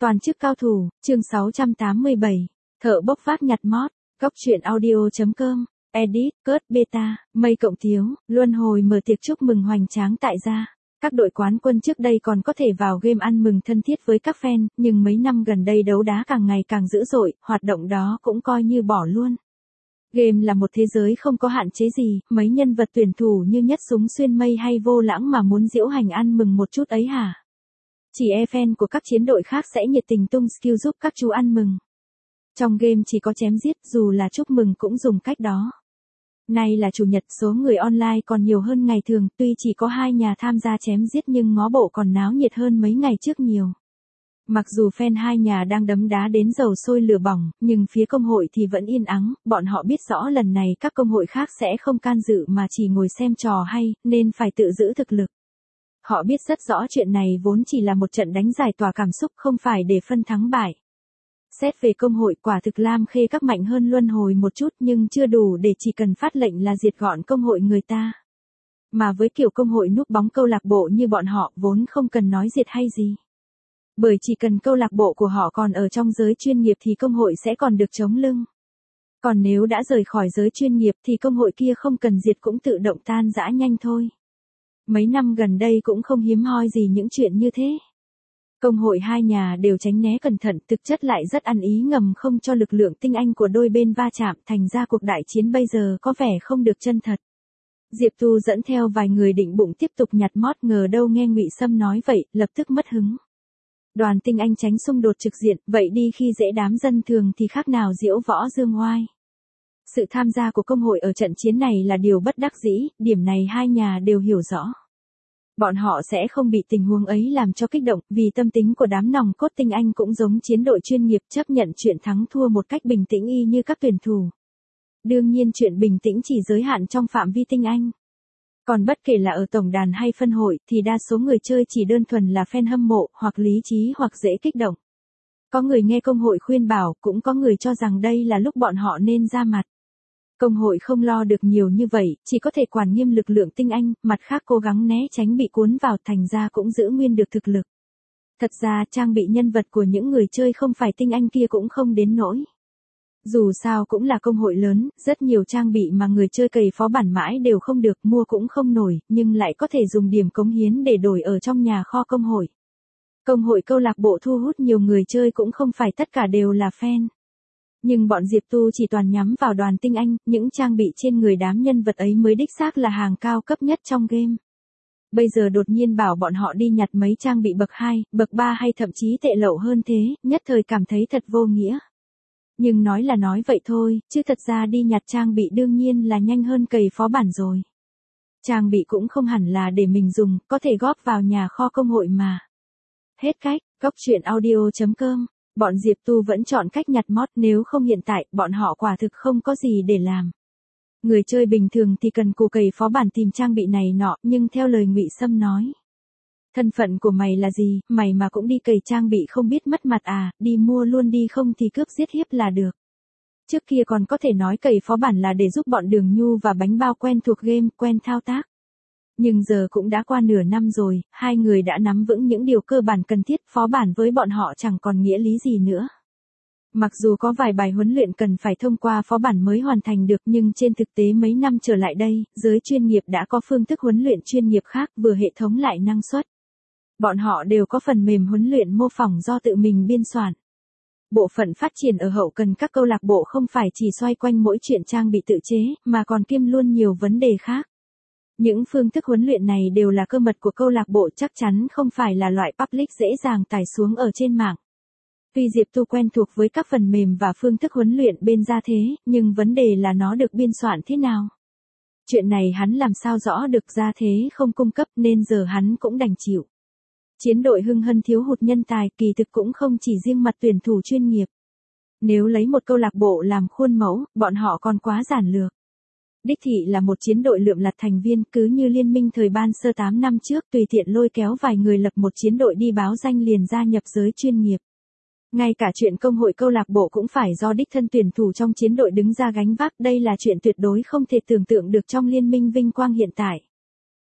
Toàn chức cao thủ, chương 687. Thợ bốc vác nhặt mót. Góc truyện audio.com. Edit, Code Beta, Mây Cộng Thiếu, luân hồi mở tiệc chúc mừng hoành tráng tại gia. Các đội quán quân trước đây còn có thể vào game ăn mừng thân thiết với các fan, nhưng mấy năm gần đây đấu đá càng ngày càng dữ dội, hoạt động đó cũng coi như bỏ luôn. Game là một thế giới không có hạn chế gì, mấy nhân vật tuyển thủ như Nhất Súng Xuyên Mây hay Vô Lãng mà muốn diễu hành ăn mừng một chút ấy hả? Chỉ fan của các chiến đội khác sẽ nhiệt tình tung skill giúp các chú ăn mừng. Trong game chỉ có chém giết, dù là chúc mừng cũng dùng cách đó. Nay là chủ nhật, số người online còn nhiều hơn ngày thường, tuy chỉ có 2 nhà tham gia chém giết nhưng ngó bộ còn náo nhiệt hơn mấy ngày trước nhiều. Mặc dù fan 2 nhà đang đấm đá đến dầu sôi lửa bỏng, nhưng phía công hội thì vẫn yên ắng, bọn họ biết rõ lần này các công hội khác sẽ không can dự mà chỉ ngồi xem trò hay, nên phải tự giữ thực lực. Họ biết rất rõ chuyện này vốn chỉ là một trận đánh giải tỏa cảm xúc, không phải để phân thắng bại. Xét về công hội, quả thực Lam Khê các mạnh hơn luân hồi một chút nhưng chưa đủ để chỉ cần phát lệnh là diệt gọn công hội người ta. Mà với kiểu công hội núp bóng câu lạc bộ như bọn họ vốn không cần nói diệt hay gì. Bởi chỉ cần câu lạc bộ của họ còn ở trong giới chuyên nghiệp thì công hội sẽ còn được chống lưng. Còn nếu đã rời khỏi giới chuyên nghiệp thì công hội kia không cần diệt cũng tự động tan rã nhanh thôi. Mấy năm gần đây cũng không hiếm hoi gì những chuyện như thế. Công hội 2 nhà đều tránh né cẩn thận, thực chất lại rất ăn ý ngầm không cho lực lượng tinh anh của đôi bên va chạm, thành ra cuộc đại chiến bây giờ có vẻ không được chân thật. Diệp Tu dẫn theo vài người định bụng tiếp tục nhặt mót, ngờ đâu nghe Ngụy Sâm nói vậy, lập tức mất hứng. Đoàn tinh anh tránh xung đột trực diện, vậy đi khi dễ đám dân thường thì khác nào diễu võ dương oai. Sự tham gia của công hội ở trận chiến này là điều bất đắc dĩ, điểm này 2 nhà đều hiểu rõ. Bọn họ sẽ không bị tình huống ấy làm cho kích động, vì tâm tính của đám nòng cốt tinh anh cũng giống chiến đội chuyên nghiệp, chấp nhận chuyện thắng thua một cách bình tĩnh y như các tuyển thủ. Đương nhiên chuyện bình tĩnh chỉ giới hạn trong phạm vi tinh anh. Còn bất kể là ở tổng đàn hay phân hội thì đa số người chơi chỉ đơn thuần là fan hâm mộ, hoặc lý trí hoặc dễ kích động. Có người nghe công hội khuyên bảo, cũng có người cho rằng đây là lúc bọn họ nên ra mặt. Công hội không lo được nhiều như vậy, chỉ có thể quản nghiêm lực lượng tinh anh, mặt khác cố gắng né tránh bị cuốn vào, thành ra cũng giữ nguyên được thực lực. Thật ra trang bị nhân vật của những người chơi không phải tinh anh kia cũng không đến nỗi. Dù sao cũng là công hội lớn, rất nhiều trang bị mà người chơi cày phó bản mãi đều không được, mua cũng không nổi, nhưng lại có thể dùng điểm cống hiến để đổi ở trong nhà kho công hội. Công hội câu lạc bộ thu hút nhiều người chơi cũng không phải tất cả đều là fan. Nhưng bọn Diệp Tu chỉ toàn nhắm vào đoàn tinh anh, những trang bị trên người đám nhân vật ấy mới đích xác là hàng cao cấp nhất trong game. Bây giờ đột nhiên bảo bọn họ đi nhặt mấy trang bị bậc 2, bậc 3 hay thậm chí tệ lậu hơn thế, nhất thời cảm thấy thật vô nghĩa. Nhưng nói là nói vậy thôi, chứ thật ra đi nhặt trang bị đương nhiên là nhanh hơn cày phó bản rồi. Trang bị cũng không hẳn là để mình dùng, có thể góp vào nhà kho công hội mà. Hết cách, góc truyện audio.com. Bọn Diệp Tu vẫn chọn cách nhặt mót, nếu không hiện tại, bọn họ quả thực không có gì để làm. Người chơi bình thường thì cần cù cày phó bản tìm trang bị này nọ, nhưng theo lời Ngụy Sâm nói. Thân phận của mày là gì, mày mà cũng đi cày trang bị không biết mất mặt à, đi mua luôn đi không thì cướp giết hiếp là được. Trước kia còn có thể nói cày phó bản là để giúp bọn Đường Nhu và Bánh Bao quen thuộc game, quen thao tác. Nhưng giờ cũng đã qua nửa năm rồi, 2 người đã nắm vững những điều cơ bản cần thiết, phó bản với bọn họ chẳng còn nghĩa lý gì nữa. Mặc dù có vài bài huấn luyện cần phải thông qua phó bản mới hoàn thành được, nhưng trên thực tế mấy năm trở lại đây, giới chuyên nghiệp đã có phương thức huấn luyện chuyên nghiệp khác, vừa hệ thống lại năng suất. Bọn họ đều có phần mềm huấn luyện mô phỏng do tự mình biên soạn. Bộ phận phát triển ở hậu cần các câu lạc bộ không phải chỉ xoay quanh mỗi chuyện trang bị tự chế, mà còn kiêm luôn nhiều vấn đề khác. Những phương thức huấn luyện này đều là cơ mật của câu lạc bộ, chắc chắn không phải là loại public dễ dàng tải xuống ở trên mạng. Tuy Diệp Tu quen thuộc với các phần mềm và phương thức huấn luyện bên gia thế, nhưng vấn đề là nó được biên soạn thế nào. Chuyện này hắn làm sao rõ được, gia thế không cung cấp nên giờ hắn cũng đành chịu. Chiến đội Hưng Hân thiếu hụt nhân tài, kỳ thực cũng không chỉ riêng mặt tuyển thủ chuyên nghiệp. Nếu lấy một câu lạc bộ làm khuôn mẫu, bọn họ còn quá giản lược. Đích thị là một chiến đội lượm lặt thành viên, cứ như liên minh thời ban sơ 8 năm trước, tùy tiện lôi kéo vài người lập một chiến đội đi báo danh liền gia nhập giới chuyên nghiệp. Ngay cả chuyện công hội câu lạc bộ cũng phải do đích thân tuyển thủ trong chiến đội đứng ra gánh vác, đây là chuyện tuyệt đối không thể tưởng tượng được trong liên minh vinh quang hiện tại.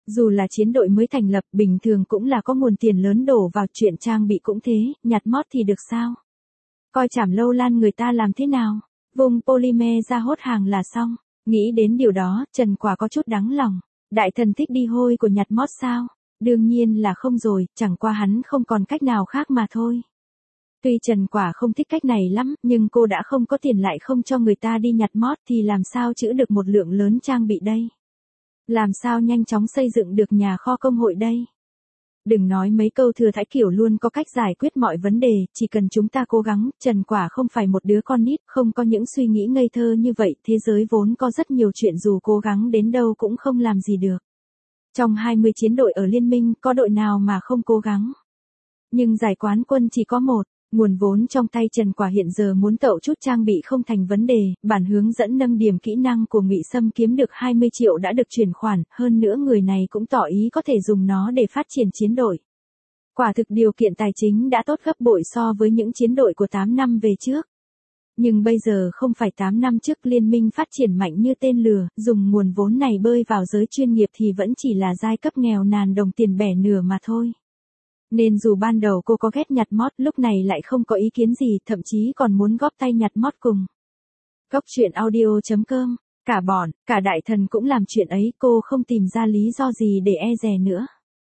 Dù là chiến đội mới thành lập, bình thường cũng là có nguồn tiền lớn đổ vào, chuyện trang bị cũng thế, nhặt mót thì được sao? Coi Trảm Lâu Lan người ta làm thế nào? Vùng polymer ra hốt hàng là xong. Nghĩ đến điều đó, Trần Quả có chút đắng lòng. Đại thần thích đi hôi của nhặt mót sao? Đương nhiên là không rồi, chẳng qua hắn không còn cách nào khác mà thôi. Tuy Trần Quả không thích cách này lắm, nhưng cô đã không có tiền lại không cho người ta đi nhặt mót thì làm sao trữ được một lượng lớn trang bị đây? Làm sao nhanh chóng xây dựng được nhà kho công hội đây? Đừng nói mấy câu thừa thãi kiểu luôn có cách giải quyết mọi vấn đề, chỉ cần chúng ta cố gắng. Trần Quả không phải một đứa con nít, không có những suy nghĩ ngây thơ như vậy, thế giới vốn có rất nhiều chuyện dù cố gắng đến đâu cũng không làm gì được. Trong 20 chiến đội ở liên minh, có đội nào mà không cố gắng. Nhưng giải quán quân chỉ có một. Nguồn vốn trong tay Trần Quả hiện giờ muốn tậu chút trang bị không thành vấn đề, bản hướng dẫn nâng điểm kỹ năng của Ngụy Sâm kiếm được 20 triệu đã được chuyển khoản, hơn nữa người này cũng tỏ ý có thể dùng nó để phát triển chiến đội. Quả thực điều kiện tài chính đã tốt gấp bội so với những chiến đội của 8 năm về trước. Nhưng bây giờ không phải 8 năm trước liên minh phát triển mạnh như tên lửa, dùng nguồn vốn này bơi vào giới chuyên nghiệp thì vẫn chỉ là giai cấp nghèo nàn đồng tiền bẻ nửa mà thôi. Nên dù ban đầu cô có ghét nhặt mót, lúc này lại không có ý kiến gì, thậm chí còn muốn góp tay nhặt mót cùng. Góc truyện audio.com, cả bọn, cả đại thần cũng làm chuyện ấy, cô không tìm ra lý do gì để e dè nữa.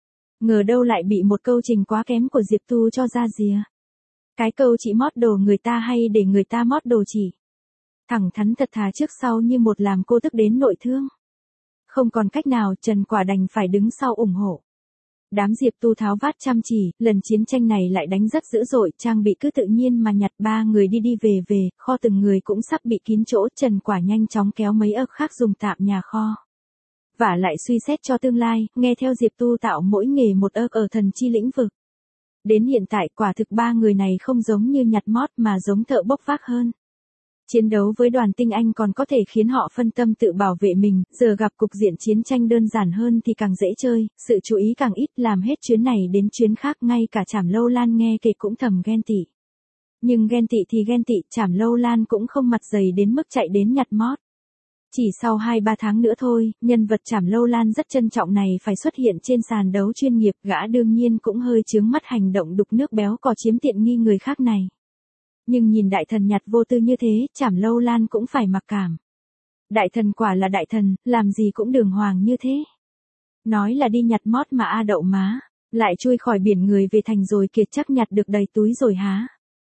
Ngờ đâu lại bị một câu trình quá kém của Diệp Tu cho ra rìa. Cái câu chị mót đồ người ta hay để người ta mót đồ chị. Thẳng thắn thật thà trước sau như một làm cô tức đến nội thương. Không còn cách nào, Trần Quả đành phải đứng sau ủng hộ. Đám Diệp Tu tháo vát chăm chỉ, lần chiến tranh này lại đánh rất dữ dội, trang bị cứ tự nhiên mà nhặt, 3 người đi đi về về, kho từng người cũng sắp bị kín chỗ, Trần Quả nhanh chóng kéo mấy ấp khác dùng tạm nhà kho. Và lại suy xét cho tương lai, nghe theo Diệp Tu tạo mỗi nghề một ấp ở thần chi lĩnh vực. Đến hiện tại quả thực 3 người này không giống như nhặt mót mà giống thợ bốc vác hơn. Chiến đấu với đoàn tinh anh còn có thể khiến họ phân tâm tự bảo vệ mình, giờ gặp cục diện chiến tranh đơn giản hơn thì càng dễ chơi, sự chú ý càng ít, làm hết chuyến này đến chuyến khác, ngay cả Trảm Lâu Lan nghe kể cũng thầm ghen tị. Nhưng ghen tị thì ghen tị, Trảm Lâu Lan cũng không mặt dày đến mức chạy đến nhặt mót. Chỉ sau 2-3 tháng nữa thôi, nhân vật Trảm Lâu Lan rất trân trọng này phải xuất hiện trên sàn đấu chuyên nghiệp, gã đương nhiên cũng hơi chướng mắt hành động đục nước béo cò chiếm tiện nghi người khác này. Nhưng nhìn đại thần nhặt vô tư như thế, Trảm Lâu Lan cũng phải mặc cảm. Đại thần quả là đại thần, làm gì cũng đường hoàng như thế. Nói là đi nhặt mót mà a đậu má, lại chui khỏi biển người về thành rồi kiệt chắc nhặt được đầy túi rồi há.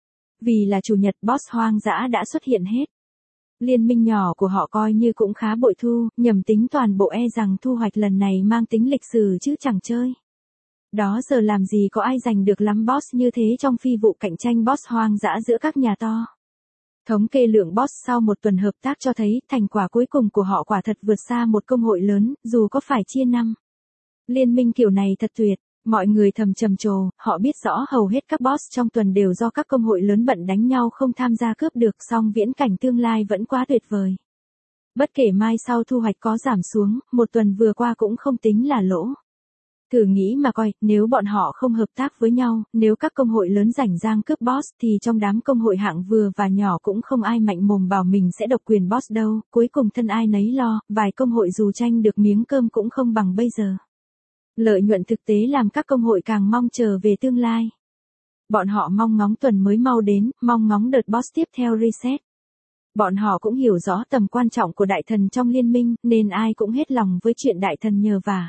Vì là chủ nhật boss hoang dã đã xuất hiện hết. Liên minh nhỏ của họ coi như cũng khá bội thu, nhầm tính toàn bộ e rằng thu hoạch lần này mang tính lịch sử chứ chẳng chơi. Đó giờ làm gì có ai giành được lắm boss như thế trong phi vụ cạnh tranh boss hoang dã giữa các nhà to. Thống kê lượng boss sau một tuần hợp tác cho thấy thành quả cuối cùng của họ quả thật vượt xa một công hội lớn, dù có phải chia năm. Liên minh kiểu này thật tuyệt, mọi người thầm trầm trồ, họ biết rõ hầu hết các boss trong tuần đều do các công hội lớn bận đánh nhau không tham gia cướp được, song viễn cảnh tương lai vẫn quá tuyệt vời. Bất kể mai sau thu hoạch có giảm xuống, một tuần vừa qua cũng không tính là lỗ. Thử nghĩ mà coi, nếu bọn họ không hợp tác với nhau, nếu các công hội lớn rảnh rang cướp boss thì trong đám công hội hạng vừa và nhỏ cũng không ai mạnh mồm bảo mình sẽ độc quyền boss đâu, cuối cùng thân ai nấy lo, vài công hội dù tranh được miếng cơm cũng không bằng bây giờ. Lợi nhuận thực tế làm các công hội càng mong chờ về tương lai. Bọn họ mong ngóng tuần mới mau đến, mong ngóng đợt boss tiếp theo reset. Bọn họ cũng hiểu rõ tầm quan trọng của đại thần trong liên minh, nên ai cũng hết lòng với chuyện đại thần nhờ vả.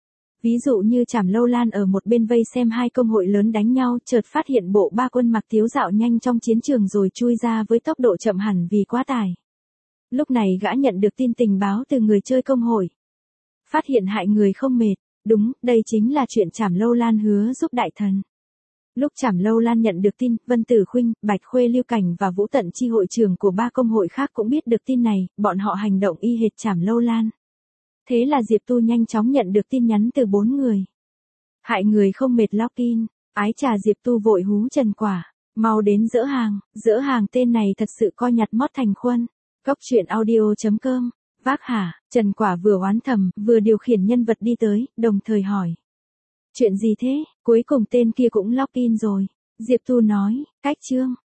Ví dụ như Trảm Lâu Lan ở một bên vây xem hai công hội lớn đánh nhau, chợt phát hiện bộ ba quân mặc tiếu dạo nhanh trong chiến trường rồi chui ra với tốc độ chậm hẳn vì quá tải. Lúc này gã nhận được tin tình báo từ người chơi công hội. Phát hiện hại người không mệt, đúng, đây chính là chuyện Trảm Lâu Lan hứa giúp đại thần. Lúc Trảm Lâu Lan nhận được tin, Vân Tử Khuynh, Bạch Khuê Lưu Cảnh và Vũ Tận Chi hội trưởng của ba công hội khác cũng biết được tin này, bọn họ hành động y hệt Trảm Lâu Lan. Thế là Diệp Tu nhanh chóng nhận được tin nhắn từ 4 người. Hại người không mệt login, ái trà Diệp Tu vội hú Trần Quả, mau đến dỡ hàng tên này thật sự coi nhặt mót thành khuân. Góc truyện audio.com, vác hả, Trần Quả vừa oán thầm, vừa điều khiển nhân vật đi tới, đồng thời hỏi. Chuyện gì thế, cuối cùng tên kia cũng login rồi. Diệp Tu nói, cách chương.